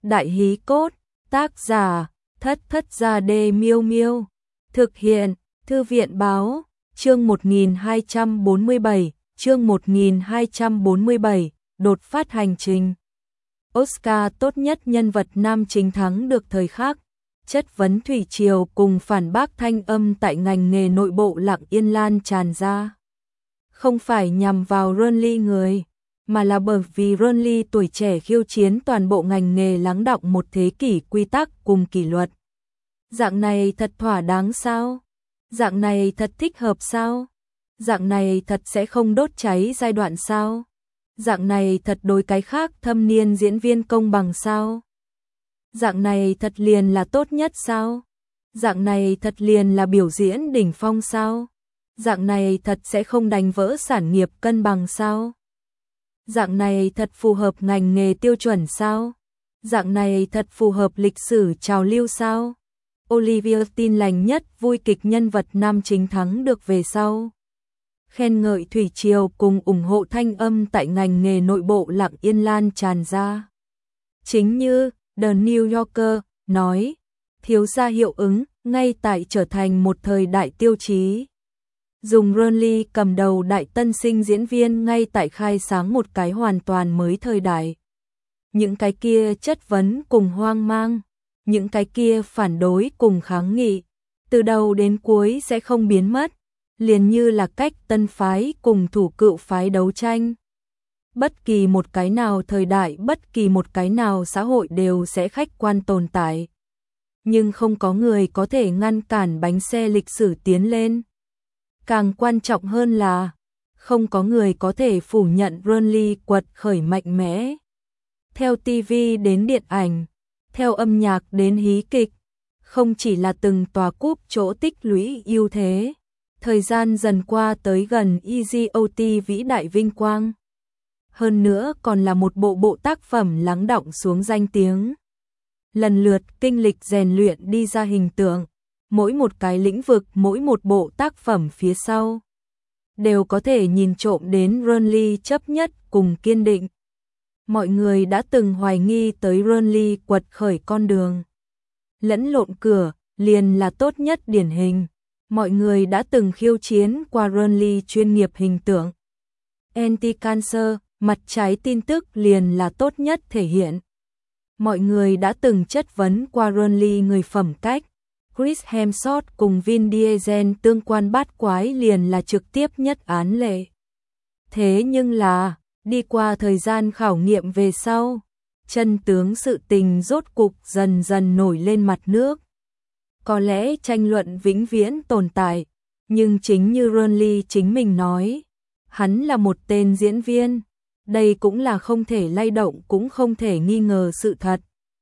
Đại hí cốt, tác giả, Thất Thất Gia Đê Miêu Miêu. Thực hiện, Thư viện báo, chương 1247, chương 1247, đột phát hành trình. Oscar tốt nhất nhân vật nam chính thắng được thời khắc. Chất vấn thủy triều cùng phản bác thanh âm tại ngành nghề nội bộ lặng yên lan tràn ra. Không phải nhằm vào Renly người, mà là bởi vì Renly tuổi trẻ khiêu chiến toàn bộ ngành nghề lắng đọng một thế kỷ quy tắc cùng kỷ luật. Dạng này thật thỏa đáng sao? Dạng này thật thích hợp sao? Dạng này thật sẽ không đốt cháy giai đoạn sao? Dạng này thật đối cái khác thâm niên diễn viên công bằng sao? Dạng này thật liền là tốt nhất sao? Dạng này thật liền là biểu diễn đỉnh phong sao? Dạng này thật sẽ không đánh vỡ sản nghiệp cân bằng sao? Dạng này thật phù hợp ngành nghề tiêu chuẩn sao? Dạng này thật phù hợp lịch sử trào lưu sao? Olivia tin lành nhất vui kịch nhân vật nam chính thắng được về sau. Khen ngợi thủy triều cùng ủng hộ thanh âm tại ngành nghề nội bộ lặng yên lan tràn ra. Chính như The New Yorker nói, thiếu gia hiệu ứng ngay tại trở thành một thời đại tiêu chí. Dùng Renly cầm đầu đại tân sinh diễn viên ngay tại khai sáng một cái hoàn toàn mới thời đại. Những cái kia chất vấn cùng hoang mang, những cái kia phản đối cùng kháng nghị, từ đầu đến cuối sẽ không biến mất, liền như là cách tân phái cùng thủ cựu phái đấu tranh. Bất kỳ một cái nào thời đại, bất kỳ một cái nào xã hội đều sẽ khách quan tồn tại. Nhưng không có người có thể ngăn cản bánh xe lịch sử tiến lên. Càng quan trọng hơn là, không có người có thể phủ nhận Renly quật khởi mạnh mẽ. Theo TV đến điện ảnh, theo âm nhạc đến hí kịch, không chỉ là từng tòa cúp chỗ tích lũy ưu thế, thời gian dần qua tới gần EGOT vĩ đại vinh quang. Hơn nữa còn là một bộ tác phẩm lắng đọng xuống danh tiếng. Lần lượt kinh lịch rèn luyện đi ra hình tượng, mỗi một cái lĩnh vực, mỗi một bộ tác phẩm phía sau, đều có thể nhìn trộm đến Renly chấp nhất cùng kiên định. Mọi người đã từng hoài nghi tới Renly quật khởi con đường. Lẫn lộn cửa, liền là tốt nhất điển hình. Mọi người đã từng khiêu chiến qua Renly chuyên nghiệp hình tượng. Anti-cancer, mặt trái tin tức liền là tốt nhất thể hiện. Mọi người đã từng chất vấn qua Renly người phẩm cách. Chris Hemsworth cùng Vin Diesel tương quan bát quái liền là trực tiếp nhất án lệ. Thế nhưng là, đi qua thời gian khảo nghiệm về sau, chân tướng sự tình rốt cục dần dần nổi lên mặt nước. Có lẽ tranh luận vĩnh viễn tồn tại, nhưng chính như Renly chính mình nói, hắn là một tên diễn viên, đây cũng là không thể lay động cũng không thể nghi ngờ sự thật.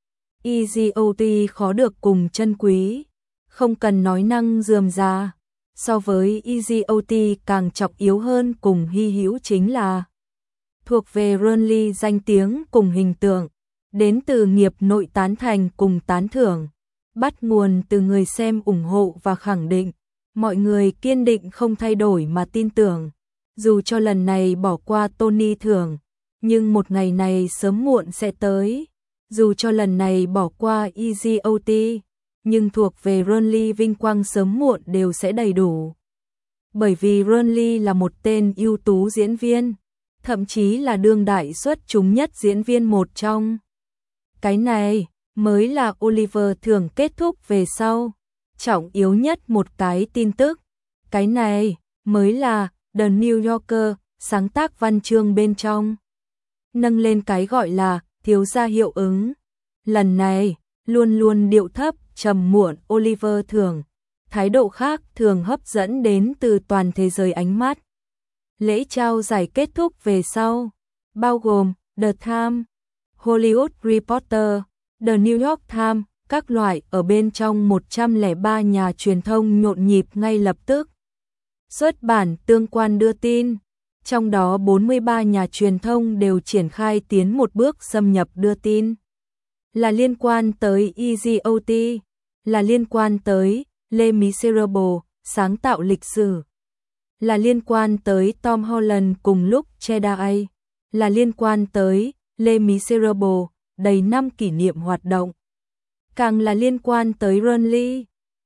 EGOT khó được cùng chân quý, không cần nói năng rườm rà, so với EGOT càng trọng yếu hơn cùng hy hữu chính là thuộc về Renly danh tiếng cùng hình tượng, đến từ nghiệp nội tán thành cùng tán thưởng, bắt nguồn từ người xem ủng hộ và khẳng định, mọi người kiên định không thay đổi mà tin tưởng, dù cho lần này bỏ qua Tony thưởng, nhưng một ngày này sớm muộn sẽ tới, dù cho lần này bỏ qua EGOT, nhưng thuộc về Renly vinh quang sớm muộn đều sẽ đầy đủ. Bởi vì Renly là một tên ưu tú diễn viên, thậm chí là đương đại xuất chúng nhất diễn viên một trong. Cái này mới là Oliver thưởng kết thúc về sau, trọng yếu nhất một cái tin tức. Cái này mới là The New Yorker sáng tác văn chương bên trong. Nâng lên cái gọi là thiếu gia hiệu ứng. Lần này, luôn luôn điệu thấp, trầm muộn Oliver thưởng, thái độ khác thường hấp dẫn đến từ toàn thế giới ánh mắt. Lễ trao giải kết thúc về sau, bao gồm The Times, Hollywood Reporter, The New York Times, các loại ở bên trong 103 nhà truyền thông nhộn nhịp ngay lập tức. Xuất bản tương quan đưa tin, trong đó 43 nhà truyền thông đều triển khai tiến một bước xâm nhập đưa tin. Là liên quan tới EGOT, là liên quan tới Les Miserables, sáng tạo lịch sử. Là liên quan tới Tom Holland cùng lúc Jedi, là liên quan tới Les Miserables, đầy năm kỷ niệm hoạt động. Càng là liên quan tới Renly,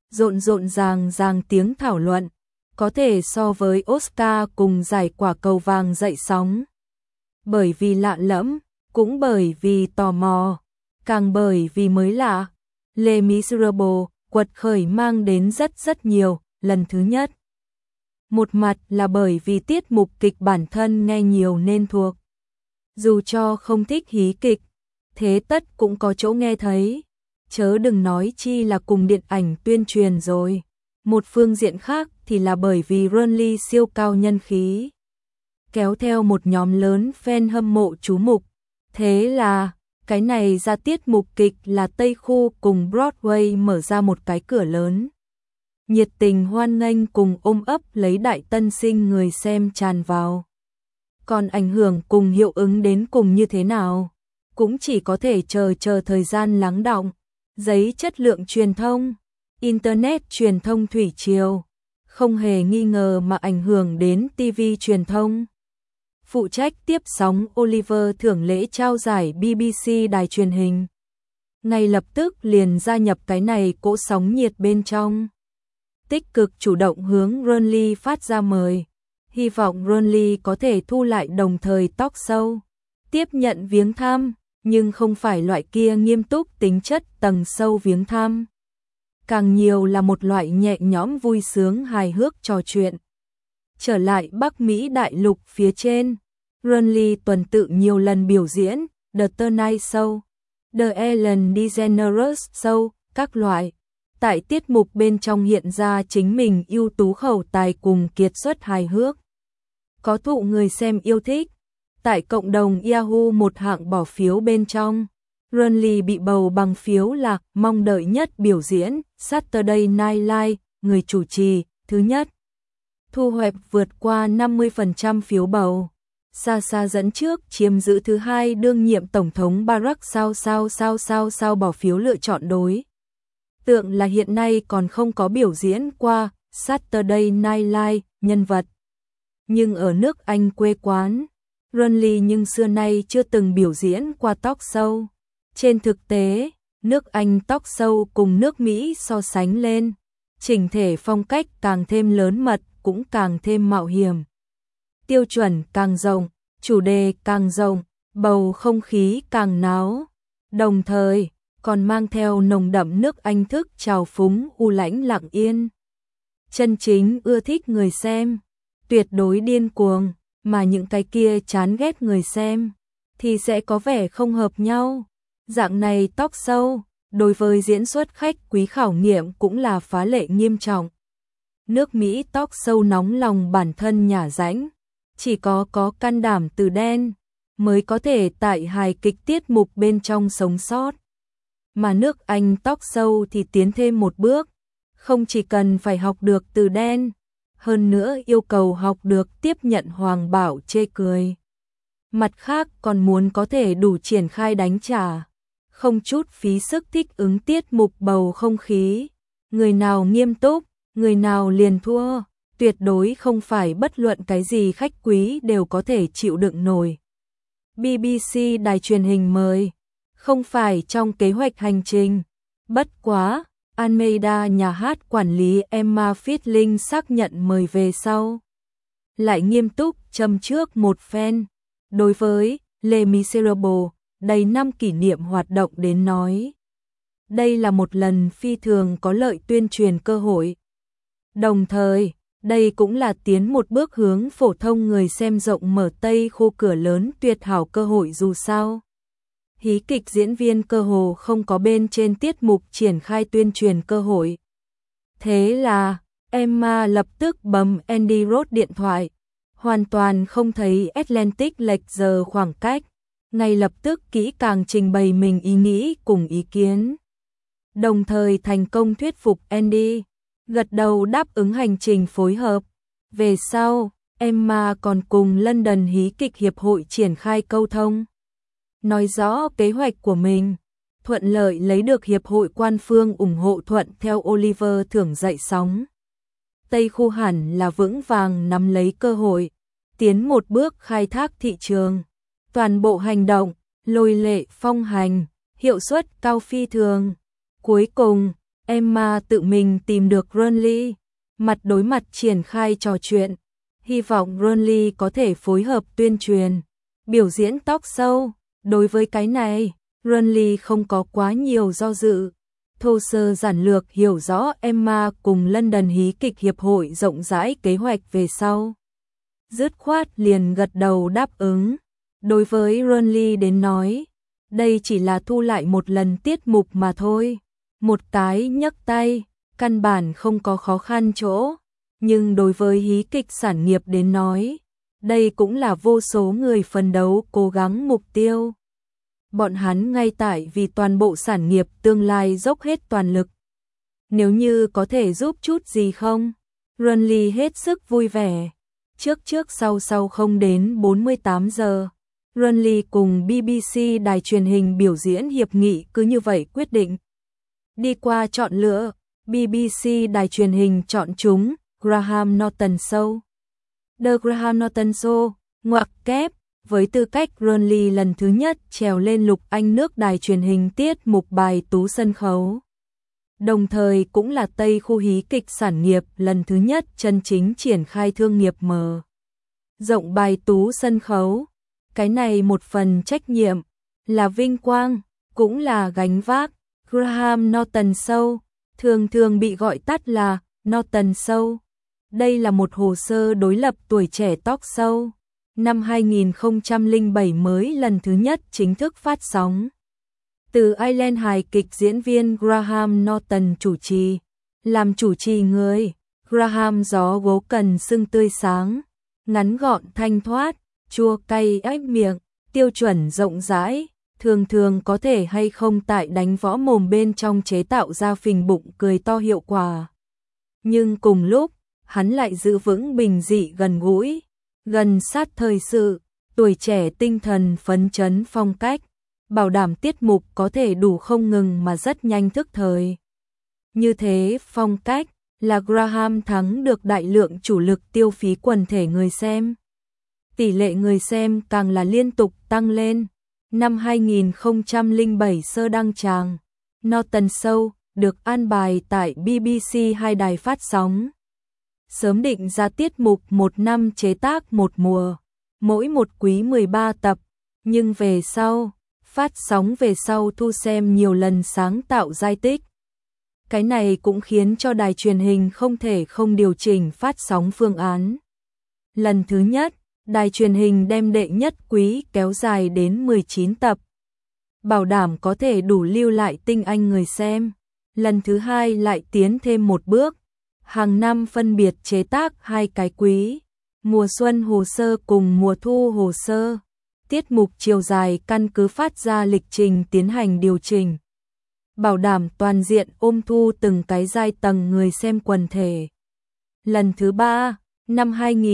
rộn ràng tiếng thảo luận, có thể so với Oscar cùng giải quả cầu vàng dậy sóng. Bởi vì lạ lẫm, cũng bởi vì tò mò, càng bởi vì mới lạ, Les Miserables quật khởi mang đến rất nhiều lần thứ nhất. Một mặt là bởi vì tiết mục kịch bản thân nghe nhiều nên thuộc. Dù cho không thích hí kịch, thế tất cũng có chỗ nghe thấy, chớ đừng nói chi là cùng điện ảnh tuyên truyền rồi. Một phương diện khác thì là bởi vì Renly siêu cao nhân khí, kéo theo một nhóm lớn fan hâm mộ chú mục. Thế là, cái này ra tiết mục kịch là Tây Khu cùng Broadway mở ra một cái cửa lớn. Nhiệt tình hoan nghênh cùng ôm ấp lấy đại tân sinh người xem tràn vào. Còn ảnh hưởng cùng hiệu ứng đến cùng như thế nào, cũng chỉ có thể chờ thời gian lắng đọng. Giấy chất lượng truyền thông, Internet truyền thông thủy triều, không hề nghi ngờ mà ảnh hưởng đến TV truyền thông. Phụ trách tiếp sóng Oliver thưởng lễ trao giải BBC đài truyền hình. Ngay lập tức liền gia nhập cái này cỗ sóng nhiệt bên trong. Tích cực chủ động hướng Renly phát ra mời. Hy vọng Renly có thể thu lại đồng thời talk show. Tiếp nhận viếng thăm, nhưng không phải loại kia nghiêm túc tính chất tầng sâu viếng thăm. Càng nhiều là một loại nhẹ nhõm vui sướng hài hước trò chuyện. Trở lại Bắc Mỹ đại lục phía trên, Renly tuần tự nhiều lần biểu diễn The Tonight Show, The Ellen DeGeneres Show, các loại. Tại tiết mục bên trong hiện ra chính mình ưu tú khẩu tài cùng kiệt xuất hài hước. Có thụ người xem yêu thích. Tại cộng đồng Yahoo một hạng bỏ phiếu bên trong, Renly bị bầu bằng phiếu là mong đợi nhất biểu diễn Saturday Night Live, người chủ trì thứ nhất. Thu hoạch vượt qua 50% phiếu bầu. Xa dẫn trước chiếm giữ thứ hai đương nhiệm tổng thống Barack sao bỏ phiếu lựa chọn đối tượng là hiện nay còn không có biểu diễn qua Saturday Night Live nhân vật. Nhưng ở nước Anh quê quán, Renly nhưng xưa nay chưa từng biểu diễn qua talk show. Trên thực tế, nước Anh talk show cùng nước Mỹ so sánh lên, chỉnh thể phong cách càng thêm lớn mật, cũng càng thêm mạo hiểm. Tiêu chuẩn càng rộng, chủ đề càng rộng, bầu không khí càng náo. Đồng thời, còn mang theo nồng đậm nước Anh thức trào phúng u lãnh lặng yên. Chân chính ưa thích người xem, tuyệt đối điên cuồng, mà những cái kia chán ghét người xem, thì sẽ có vẻ không hợp nhau. Dạng này talk show, đối với diễn xuất khách quý khảo nghiệm cũng là phá lệ nghiêm trọng. Nước Mỹ talk show nóng lòng bản thân nhả rãnh, chỉ có can đảm từ đen, mới có thể tại hài kịch tiết mục bên trong sống sót. Mà nước Anh talk show thì tiến thêm một bước, không chỉ cần phải học được từ đen, hơn nữa yêu cầu học được tiếp nhận hoàng bảo chê cười. Mặt khác còn muốn có thể đủ triển khai đánh trả, không chút phí sức thích ứng tiết mục bầu không khí. Người nào nghiêm túc, người nào liền thua, tuyệt đối không phải bất luận cái gì khách quý đều có thể chịu đựng nổi. BBC đài truyền hình mời, không phải trong kế hoạch hành trình. Bất quá, Almeida nhà hát quản lý Emma Fitling xác nhận mời về sau. Lại nghiêm túc châm trước một phen. Đối với Les Miserables, đầy năm kỷ niệm hoạt động đến nói. Đây là một lần phi thường có lợi tuyên truyền cơ hội. Đồng thời, đây cũng là tiến một bước hướng phổ thông người xem rộng mở Tây Khu cửa lớn tuyệt hảo cơ hội dù sao. Hí kịch diễn viên cơ hồ không có bên trên tiết mục triển khai tuyên truyền cơ hội. Thế là, Emma lập tức bấm Andy Roth điện thoại, hoàn toàn không thấy Atlantic lệch giờ khoảng cách, ngay lập tức kỹ càng trình bày mình ý nghĩ cùng ý kiến. Đồng thời thành công thuyết phục Andy, gật đầu đáp ứng hành trình phối hợp. Về sau, Emma còn cùng London Hí kịch Hiệp hội triển khai câu thông, nói rõ kế hoạch của mình, thuận lợi lấy được hiệp hội quan phương ủng hộ thuận theo Oliver thưởng dậy sóng. Tây Khu hẳn là vững vàng nắm lấy cơ hội, tiến một bước khai thác thị trường. Toàn bộ hành động lôi lệ phong hành, hiệu suất cao phi thường. Cuối cùng, Emma tự mình tìm được Ronly, mặt đối mặt triển khai trò chuyện. Hy vọng Ronly có thể phối hợp tuyên truyền, biểu diễn talk show. Đối với cái này, Ronly không có quá nhiều do dự. Thô sơ giản lược hiểu rõ Emma cùng London Hí kịch hiệp hội rộng rãi kế hoạch về sau. Dứt khoát liền gật đầu đáp ứng. Đối với Ronly đến nói, đây chỉ là thu lại một lần tiết mục mà thôi. Một cái nhấc tay, căn bản không có khó khăn chỗ. Nhưng đối với hí kịch sản nghiệp đến nói, đây cũng là vô số người phấn đấu cố gắng mục tiêu. Bọn hắn ngay tại vì toàn bộ sản nghiệp tương lai dốc hết toàn lực. Nếu như có thể giúp chút gì không? Ronly hết sức vui vẻ. Trước sau không đến 48 giờ. Ronly cùng BBC đài truyền hình biểu diễn hiệp nghị cứ như vậy quyết định. Đi qua chọn lựa, BBC đài truyền hình chọn chúng Graham Norton Show. The Graham Norton Show, ngoặc kép, với tư cách Ronly lần thứ nhất trèo lên Lục Anh nước đài truyền hình tiết mục bài tú sân khấu. Đồng thời cũng là Tây khu hí kịch sản nghiệp lần thứ nhất chân chính triển khai thương nghiệp mở rộng bài tú sân khấu. Cái này một phần trách nhiệm, là vinh quang, cũng là gánh vác. Graham Norton Show, thường bị gọi tắt là Norton Show. Đây là một hồ sơ đối lập tuổi trẻ talk show. Năm 2007 mới lần thứ nhất chính thức phát sóng. Từ Ireland hài kịch diễn viên Graham Norton chủ trì. Làm chủ trì người, Graham gió gấu cần sưng tươi sáng, ngắn gọn thanh thoát, chua cay ách miệng, tiêu chuẩn rộng rãi, thường có thể hay không tại đánh võ mồm bên trong chế tạo ra phình bụng cười to hiệu quả. Nhưng cùng lúc, hắn lại giữ vững bình dị gần gũi, gần sát thời sự, tuổi trẻ tinh thần phấn chấn phong cách, bảo đảm tiết mục có thể đủ không ngừng mà rất nhanh thức thời. Như thế phong cách là Graham thắng được đại lượng chủ lực tiêu phí quần thể người xem. Tỷ lệ người xem càng là liên tục tăng lên. Năm 2007 sơ đăng tràng, Norton Show được an bài tại BBC 2 đài phát sóng. Sớm định ra tiết mục một năm chế tác một mùa, mỗi một quý 13 tập, nhưng về sau, phát sóng về sau thu xem nhiều lần sáng tạo giai tích. Cái này cũng khiến cho đài truyền hình không thể không điều chỉnh phát sóng phương án. Lần thứ nhất, đài truyền hình đem đệ nhất quý kéo dài đến 19 tập, bảo đảm có thể đủ lưu lại tinh anh người xem. Lần thứ hai lại tiến thêm một bước, hàng năm phân biệt chế tác 2 cái quý, mùa xuân hồ sơ cùng mùa thu hồ sơ. Tiết mục chiều dài căn cứ phát ra lịch trình tiến hành điều chỉnh, bảo đảm toàn diện ôm thu từng cái giai tầng người xem quần thể. Lần thứ ba, năm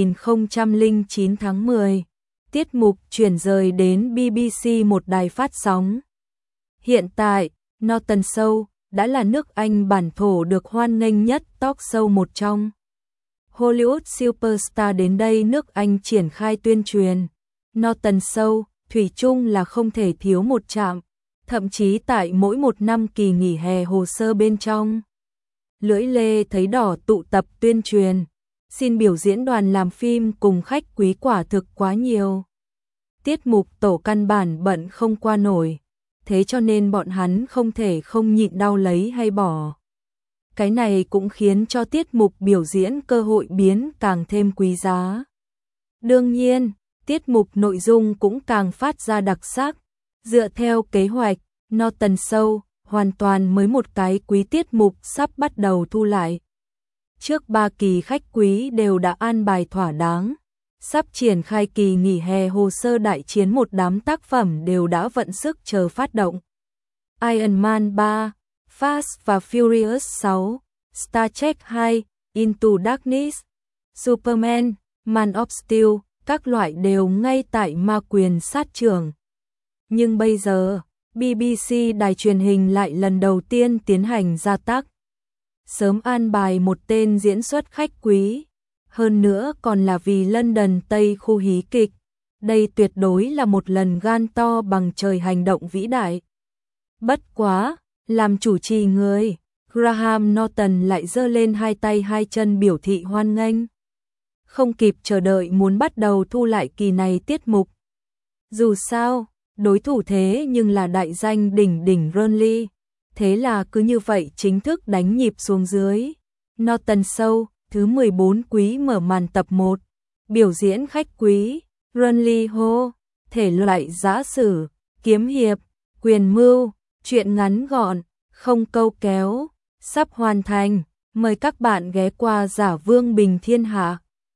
2009 tháng 10, tiết mục chuyển rời đến BBC một đài phát sóng. Hiện tại, Norton Show đã là nước Anh bản thổ được hoan nghênh nhất talk show một trong. Hollywood Superstar đến đây nước Anh triển khai tuyên truyền. Norton Show, thủy chung là không thể thiếu một trạm, thậm chí tại mỗi một năm kỳ nghỉ hè hồ sơ bên trong. Lưỡi lê thấy đỏ tụ tập tuyên truyền, xin biểu diễn đoàn làm phim cùng khách quý quả thực quá nhiều. Tiết mục tổ căn bản bận không qua nổi, thế cho nên bọn hắn không thể không nhịn đau lấy hay bỏ. Cái này cũng khiến cho tiết mục biểu diễn cơ hội biến càng thêm quý giá. Đương nhiên, tiết mục nội dung cũng càng phát ra đặc sắc. Dựa theo kế hoạch, Norton Show hoàn toàn mới một cái quý tiết mục sắp bắt đầu thu lại. Trước 3 kỳ khách quý đều đã an bài thỏa đáng. Sắp triển khai kỳ nghỉ hè hồ sơ đại chiến một đám tác phẩm đều đã vận sức chờ phát động. Iron Man 3, Fast và Furious 6, Star Trek 2, Into Darkness, Superman, Man of Steel, các loại đều ngay tại ma quyền sát trường. Nhưng bây giờ, BBC đài truyền hình lại lần đầu tiên tiến hành gia tác. Sớm an bài một tên diễn xuất khách quý, hơn nữa còn là vì London Tây khu hí kịch, đây tuyệt đối là một lần gan to bằng trời hành động vĩ đại. Bất quá, làm chủ trì người, Graham Norton lại giơ lên hai tay hai chân biểu thị hoan nghênh. Không kịp chờ đợi muốn bắt đầu thu lại kỳ này tiết mục. Dù sao, đối thủ thế nhưng là đại danh đỉnh đỉnh Burnley. Thế là cứ như vậy chính thức đánh nhịp xuống dưới. Norton Show, thứ 14 quý mở màn tập 1. Biểu diễn khách quý, Burnley Ho, thể loại giã sử, kiếm hiệp, quyền mưu, truyện ngắn gọn, không câu kéo, sắp hoàn thành. Mời các bạn ghé qua Giả Vương Bình Thiên Hạ.